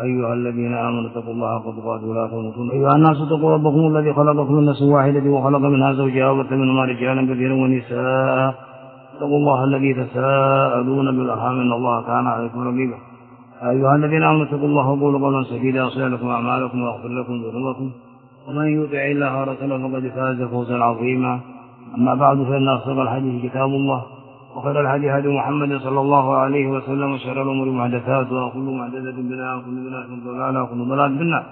أيها الذين آمنوا اتقوا الله حق تقاته ولا تموتن أيها الناس اتقوا ربكم الذي خلقكم من نفس واحدة وخلق منها زوجها وبث منهما رجالا كثيرا ونساء اتقوا الله الذي تساءلون بالأرحام إن الله كان عليكم رقيبا أيها الذين آمنوا اتقوا الله وقولوا قولا سديدا يصلح لكم أعمالكم ويغفر لكم ذنوبكم ومن يطع الله ورسوله فقد فاز فوزا عظيما. أما بعد فإن أصدق الحديث كتاب الله وخير الهدي هدي محمد صلى الله عليه وسلم وشر الأمور محدثاتها وكل محدثة بدعة وكل بدعة ضلالة وكل ضلالة في النار.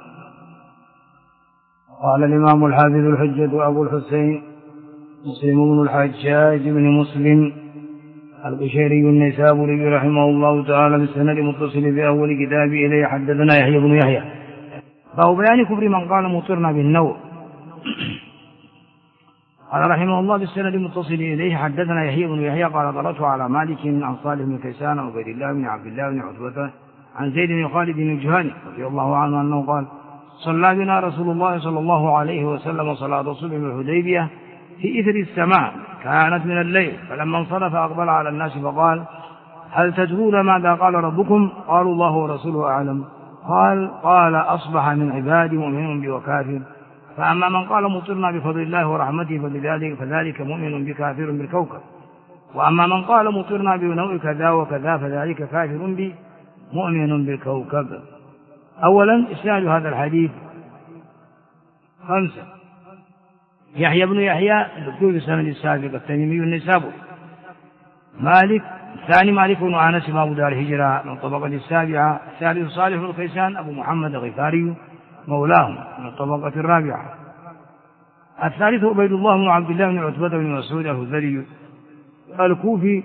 قال الإمام الحافظ الحجة أبو الحسين مسلم بن الحجاج بن مسلم القشيري النيسابوري رحمه الله تعالى بالسند متصل في أول كتابه إليه حدثنا يحيى بن يحيى فهو بيان كفر من قال مطرنا بالنوء. قال رحمه الله بالسند المتصل إليه حدثنا يحيى بن يحيى قال قرأت على مالك عن صالح بن كيسان وعبيد الله بن عبد الله بن عتبة عن زيد بن خالد بن الجهني رضي الله عنه أنه قال صلى بنا رسول الله صلى الله عليه وسلم صلاة الصبح بالحديبية في إثر السماء كانت من الليل فلما انصرف أقبل على الناس فقال هل تدرون ماذا قال ربكم؟ قالوا الله ورسوله أعلم. قال أصبح من عبادي مؤمن بي وكافر فأما من قال مطرنا بفضل الله ورحمته فذلك مؤمن بكافر بالكوكب وأما من قال مطرنا بنوء كذا وكذا فذلك كافر بي مؤمن بالكوكب. أولا إسناد هذا الحديث 5 يحيى بن يحيى الدكتور في السند السابق التميمي النيسابوري مالك الثاني مالك بن أنس إمام دار الهجرة من الطبقة السابعة الثالث صالح بن كيسان أبو محمد الغفاري مولاهم من الطبقة الرابعة الثالث عبيد الله بن عبد الله بن عتبة بن مسعود الهذلي الكوفي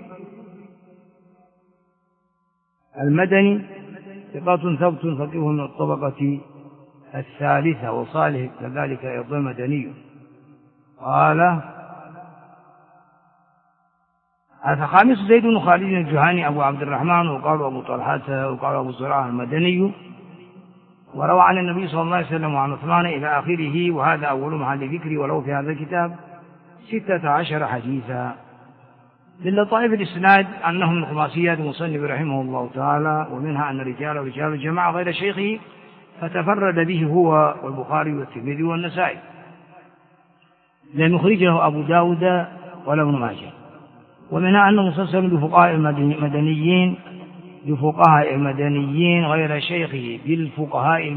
المدني ثقة ثبت فقيه من الطبقة الثالثة وصالح كذلك أيضا مدني. قال الخامس زيد بن خالد الجهني أبو عبد الرحمن وقالوا أبو طلحة وقالوا أبو زرعة المدني وروى عن النبي صلى الله عليه وسلم وعن عثمان إلى آخره وهذا أول محل ذكري ولو في هذا الكتاب 16 حديثا. للطائف الإسناد أنهم من خماسيات المصنف رحمه الله تعالى ومنها أن رجال الجماعة غير شيخه فتفرد به هو والبخاري والترمذي والنسائي لم يخرجه أبو داود ولا ابن ماجه. ومنها أنه مسلسل بفقهاء المدنيين غير شيخه بالفقهاء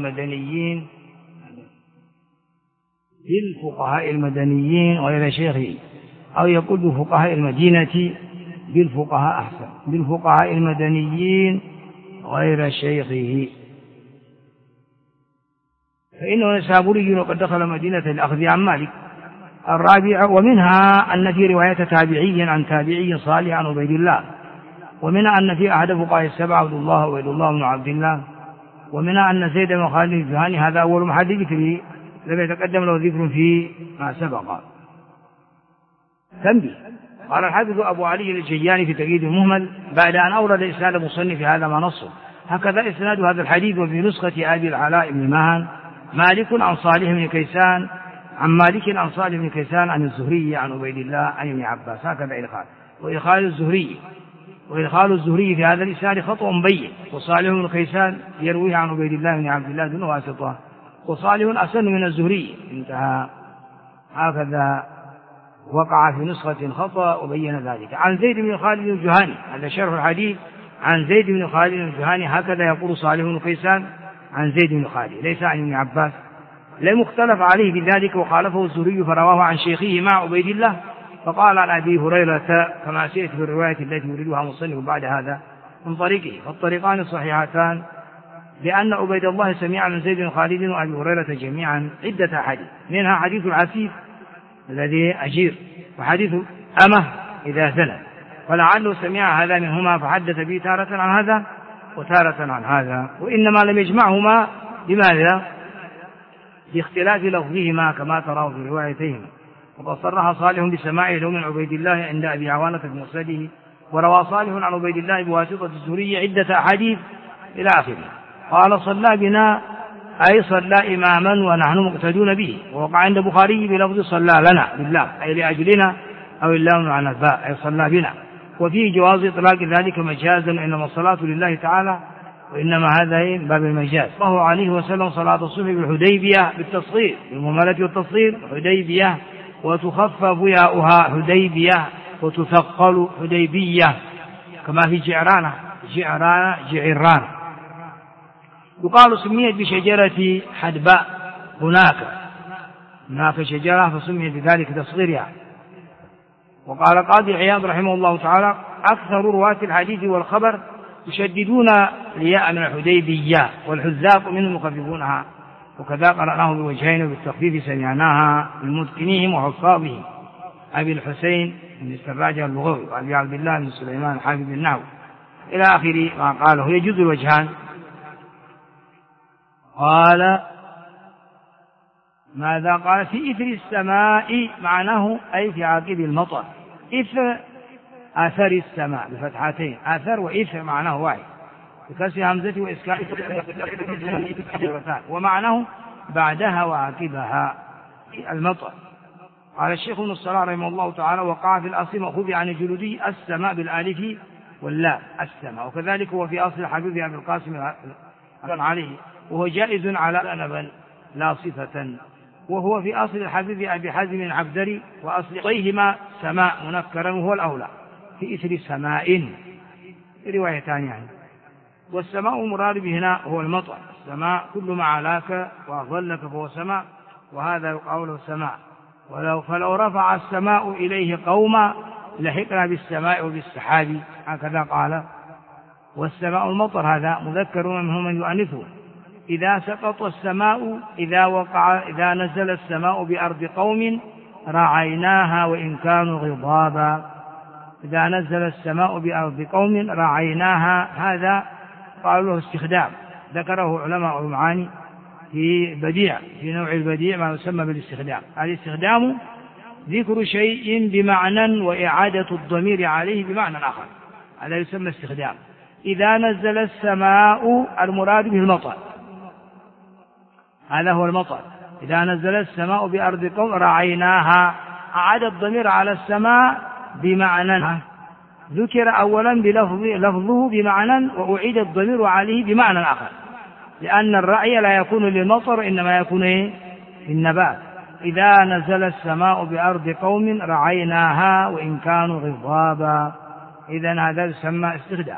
المدنيين غير شيخه أو يقول بفقهاء المدينة بالفقهاء أحسن بالفقهاء المدنيين غير شيخه فإنه نيسابوري وقد دخل مدينة الأخذ عن مالك. الرابع ومنها أن في رواية تابعي عن تابعي صالح عن عبيد الله ومنها أن في أحد فقهاء السبعة عبد الله وعبيد الله بن عبد الله ومنها أن زيد بن خالد الجهني هذا أول محل ذكره لم يتقدم له ذكر في ما سبق. تنبيه قال الحافظ أبو علي الجياني في تقييد المهمل بعد أن أورد إسناد مصنف هذا ما نصه هكذا إسناد هذا الحديث وفي نسخة أبي العلاء بن ماهن مالك عن صالح بن كيسان عن مالك عن صالح بن كيسان عن الزهري عن عبيد الله عن ابن عباس هكذا وإدخال الزهري في هذا الإسناد خطأ بين وصالح بن كيسان يرويه عن عبيد الله بن عبد الله دون واسطة وصالح أسن من الزهري انتهى. هكذا وقع في نسخة خطأ وبين ذلك. عن زيد بن خالد الجهني هذا شرح الحديث عن زيد بن خالد الجهني هكذا يقول صالح بن كيسان عن زيد بن خالد ليس عن ابن عباس لم يختلف عليه بذلك وخالفه الزهري فرواه عن شيخه مع عبيد الله فقال عن أبي هريرة كما سيأتي في الرواية التي يريدها مصنف بعد هذا من طريقه فالطريقان صحيحتان لأن عبيد الله سمع من زيد بن خالد وأبي هريرة جميعا عدة أحاديث منها حديث العفيف الذي أجير وحديث أمه إذا زنى فلعله سمع هذا منهما فحدث به تارة عن هذا وتارة عن هذا وإنما لم يجمعهما لماذا؟ باختلاف لفظهما كما تراه في روايتهما. وقد صرح صالح بسماعه له من عبيد الله عند أبي عوانة في مسنده وروى صالح عن عبيد الله بواسطة الزهري عدة أحاديث إلى آخره. قال صلى بنا أي صلى إماما ونحن مقتدون به ووقع عند البخاري بلفظ صلى لنا بالله أي لأجلنا أو اللام عن الباء أي صلى بنا وفيه جواز إطلاق ذلك مجازا إنما الصلاة لله تعالى وإنما هذا من باب المجاز. صلى الله عليه وسلم صلاة الصبح بالحديبية بالتصغير، بالمهملة والتصغير حديبية، وتخفف ياؤها حديبية، وتثقل حديبية، كما في جعرانة. يقال سميت بشجرة حدباء، هناك شجرة فسميت بذلك تصغيرها. وقال قاضي عياض رحمه الله تعالى: أكثر رواة الحديث والخبر يشددون الياء من الحديبية، والحذاق منهم يخففونها، وكذا قرأناه بوجهين وبالتخفيف سمعناها بالمتقنيهم وحفاظهم أبي الحسين بن السراج اللغوي وأبي عبد الله بن سليمان حافظ النحو إلى آخر ما قاله. يجوز الوجهان. قال: ماذا قال؟ في إثر السماء معناه أي في عاقب المطر. إثر أثر السماء بفتحتين، أثر وإثر معناه واحد بكسر همزة وإسكان، ومعناه بعدها وعاقبها المطر. قال الشيخ ابن الصلاح رحمه الله تعالى: وقع في الأصل مأخوذ عن الجلودي السماء بالآلف واللام السماء، وكذلك هو في أصل الحبيب أبي القاسم عليه، وهو جائز على أنبا لا صفة، وهو في أصل الحبيب أبي حازم العبدري، وأصل طيهما سماء منكرا وهو الأولى في إثر سماء، روايتان يعني. والسماء مراد به هنا هو المطر، السماء كل ما علاك وأظلك فهو سماء، وهذا يقال له سماء. فلو رفع السماء إليه قوما لحقنا بالسماء وبالسحاب، هكذا قال. والسماء المطر هذا مذكر منهم من يؤنثه. إذا سقط السماء، إذا نزل السماء بأرض قوم رعيناها وإن كانوا غضابا. إذا نزل السماء بأرض قوم رعيناها، هذا قالوا له استخدام، ذكره علماء المعاني في بديع، في نوع البديع ما يسمى بالاستخدام. الاستخدام ذكر شيء بمعنى وإعادة الضمير عليه بمعنى آخر، هذا يسمى استخدام. إذا نزل السماء المراد به المطر، هذا هو المطر. إذا نزل السماء بأرض قوم رعيناها، أعاد الضمير على السماء بمعنى، ذكر أولا لفظه بمعنى وأعيد الضمير عليه بمعنى آخر، لأن الرعي لا يكون للمطر إنما يكون للنبات. إذا نزل السماء بأرض قوم رعيناها وإن كانوا غضابا، إذن هذا يسمى استخدام.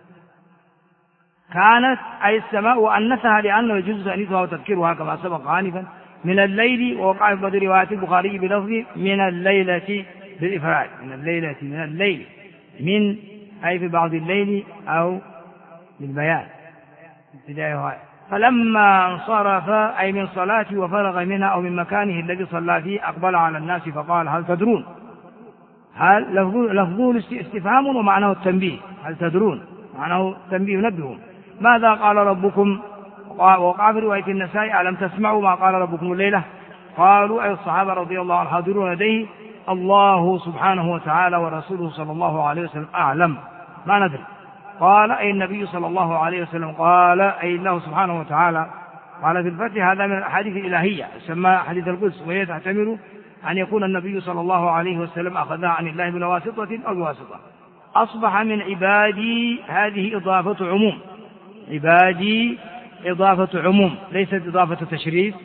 كانت أي السماء وأنثها لأنه يجوز تأنيثها وتذكيرها كما سبق آنفا من الليل، ووقع في بعض روايات البخاري بلفظ من الليلة بالإفراد، من الليلة، من الليل، من أي في بعض الليل أو بالبيان ابتدائها. فلما انصرف أي من صلاته وفرغ منها أو من مكانه الذي صلى فيه أقبل على الناس فقال: هل تدرون؟ هل لفظه استفهام ومعناه التنبيه، هل تدرون معناه تنبيه ينبههم. ماذا قال ربكم؟ وقع في رواية النسائي: ألم تسمعوا ما قال ربكم الليلة؟ قالوا أي الصحابة رضي الله عنهم حاضرون لديه: الله سبحانه وتعالى ورسوله صلى الله عليه وسلم أعلم، ما ندري. قال أي النبي صلى الله عليه وسلم، قال أي الله سبحانه وتعالى. قال في الفتح: هذا من الأحاديث الإلهية يسمى حديث القدس، وهي تحتمل أن يكون النبي صلى الله عليه وسلم أخذها عن الله بلا واسطة أو بواسطة. أصبح من عبادي، هذه إضافة عموم، عبادي إضافة عموم ليست إضافة تشريف،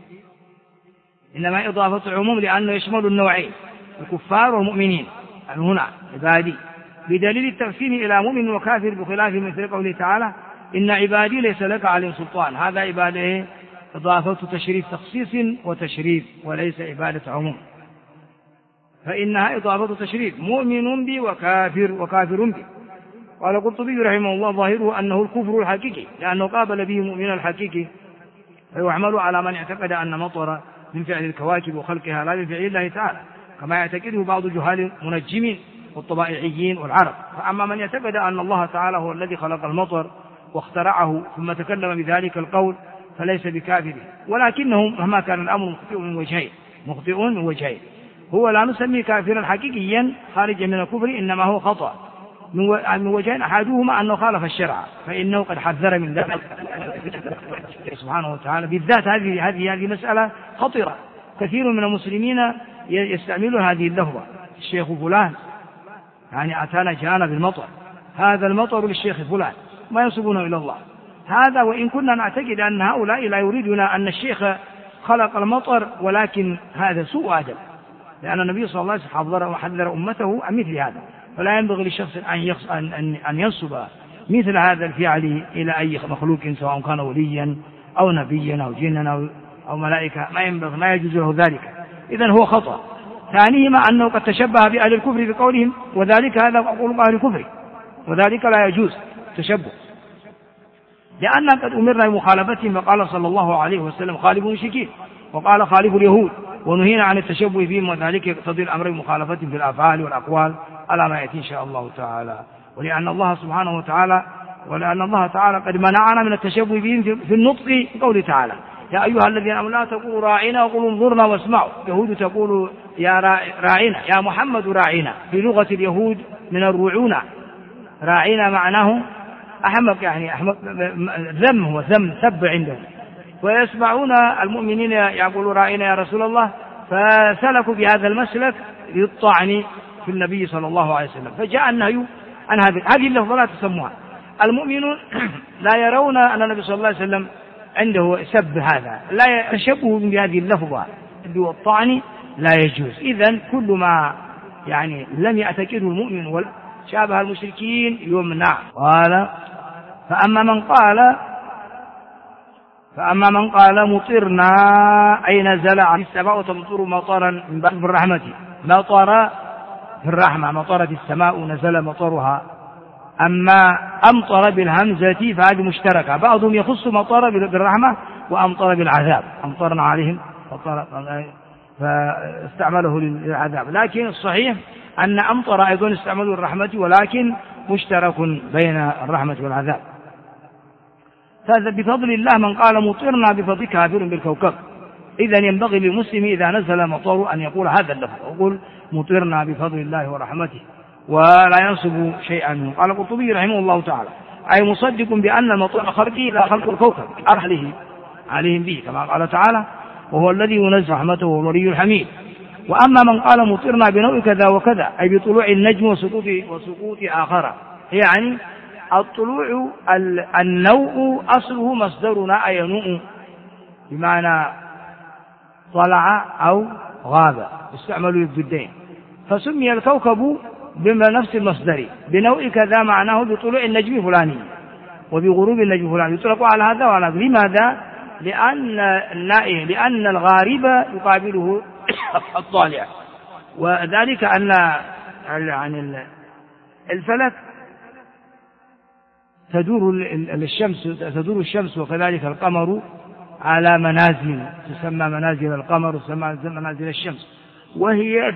إنما إضافة عموم لأنه يشمل النوعين الكفار والمؤمنين. هنا عبادي بدليل التقسيم إلى مؤمن وكافر، بخلاف مثل قوله تعالى: إن عبادي ليس لك عليهم سلطان. هذا عباده إضافة تشريف، تخصيص وتشريف، وليس عبادة عموم، فإنها إضافة تشريف، مؤمن بي وكافر بي. قال القرطبي رحمه الله: ظاهره أنه الكفر الحقيقي، لأنه قابل به مؤمن الحقيقي، فيحمل على من اعتقد أن مطر من فعل الكواكب وخلقها لا من فعل الله تعالى، كما يعتقده بعض جهال المنجمين والطبائعيين والعرب. فأما من يعتقد أن الله تعالى هو الذي خلق المطر واخترعه ثم تكلم بذلك القول فليس بكافر، ولكنه مهما كان الأمر مخطئ من وجهين. هو لا نسميه كافرا حقيقيا خارجا من الكفر، إنما هو خطأ من وجهين، أحدهما أنه خالف الشرع، فإنه قد حذر من ذلك سبحانه وتعالى بالذات. هذه مسألة خطيرة، كثير من المسلمين يستعملون هذه اللفظة: الشيخ فلان، يعني أتانا جاءنا بالمطر، هذا المطر للشيخ فلان، ما ينسبونه إلى الله. هذا وإن كنا نعتقد أن هؤلاء لا يريدون أن الشيخ خلق المطر، ولكن هذا سوء أدب، لأن النبي صلى الله عليه وسلم حذر وحذر أمته عن مثل هذا، فلا ينبغي لشخص أن ينسب مثل هذا الفعل إلى أي مخلوق سواء كان وليا أو نبيا أو جنا أو ملائكة، ما ينبغي، ما يجوز له ذلك، إذن هو خطأ. ثانيهما أنه قد تشبه بأهل الكفر بقولهم وذلك هذا أقول أهل الكفر، وذلك لا يجوز تشبه، لأننا قد أمرنا بمخالفتهم، فقال صلى الله عليه وسلم خالفوا المشركين، وقال خالفوا اليهود، ونهينا عن التشبه بهم، وذلك يقتضي الأمر بمخالفتهم في الأفعال والأقوال على ما يأتي إن شاء الله تعالى. ولأن الله سبحانه وتعالى قد منعنا من التشبه بهم في النطق بقوله تعالى يا أيها الذين آمنوا لا تقولوا راعنا وقولوا انظرنا واسمعوا. اليهود تقول يا راعنا، يا محمد راعنا، في لغة اليهود من الرعونة، راعنا معناه أحمق، يعني أحمق، ذم، هو ذم سب عندهم. ويسمعون المؤمنين يقولوا راعنا يا رسول الله، فسلكوا بهذا المسلك للطعن في النبي صلى الله عليه وسلم، فجاء النهي عن هذه اللفظة لا تسموها. المؤمنون لا يرون أن النبي صلى الله عليه وسلم عنده سب، هذا لا يتشبه بهذه اللفظة والطعن لا يجوز. إذن كل ما يعني لم يعتقده المؤمن وشابه المشركين يمنع. قال فأما من قال مطرنا أي نزل عن السماء تمطر مطرا من بعد الرحمة، مطر في الرحمة، مطرت السماء نزل مطرها. أما أمطر بالهمزة فهذه مشتركة، بعضهم يخص مطر بالرحمة وأمطر بالعذاب، أمطرنا عليهم فاستعمله للعذاب، لكن الصحيح أن أمطر أيضا استعملوا الرحمة، ولكن مشترك بين الرحمة والعذاب. فهذا بفضل الله، من قال مطرنا بفضل كافر بالكوكب. إذن ينبغي للمسلم إذا نزل مطر أن يقول هذا اللفظ، يقول مطرنا بفضل الله ورحمته، ولا ينصب شيئا منه. قال القرطبي رحمه الله تعالى أي مصدق بأن المطر خرجي لا خلق الكوكب أرحله عليهم به، كما قال تعالى وهو الذي ينزل رحمته وهو الولي الحميد. وأما من قال مطرنا بنوع كذا وكذا أي بطلوع النجم وسقوط آخر، يعني الطلوع النوء أصله مصدرنا أي ينوء، بمعنى طلع أو غاب، استعملوا الضدين، فسمي الكوكب بنفس المصدر. بنوء كذا معناه بطلوع النجم فلاني وبغروب النجم فلاني، يطلق على هذا وعلى هذا. لماذا؟ لأن الغارب يقابله الطالع، وذلك أن يعني الفلك تدور الشمس وكذلك القمر على منازل تسمى منازل القمر وتسمى منازل الشمس، وهي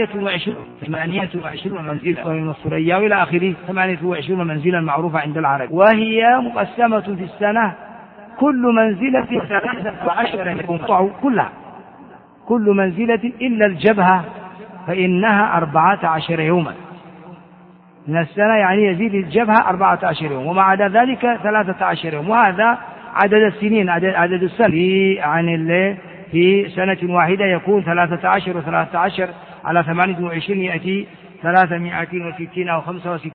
28 منزلة، ومن الثريا إلى آخره 28 منزلا معروفة عند العرب، وهي مقسمة في السنة كل منزلة 13 يوم كلها، كل منزلة إلا الجبهة فإنها 14 يوما من السنة، يعني يزيد الجبهة 14 يوم، وما عدا ذلك 13 يوم، وهذا عدد السنين، عدد السنة في سنة واحدة يكون 13 و13 على 28 يأتي 360 أو 65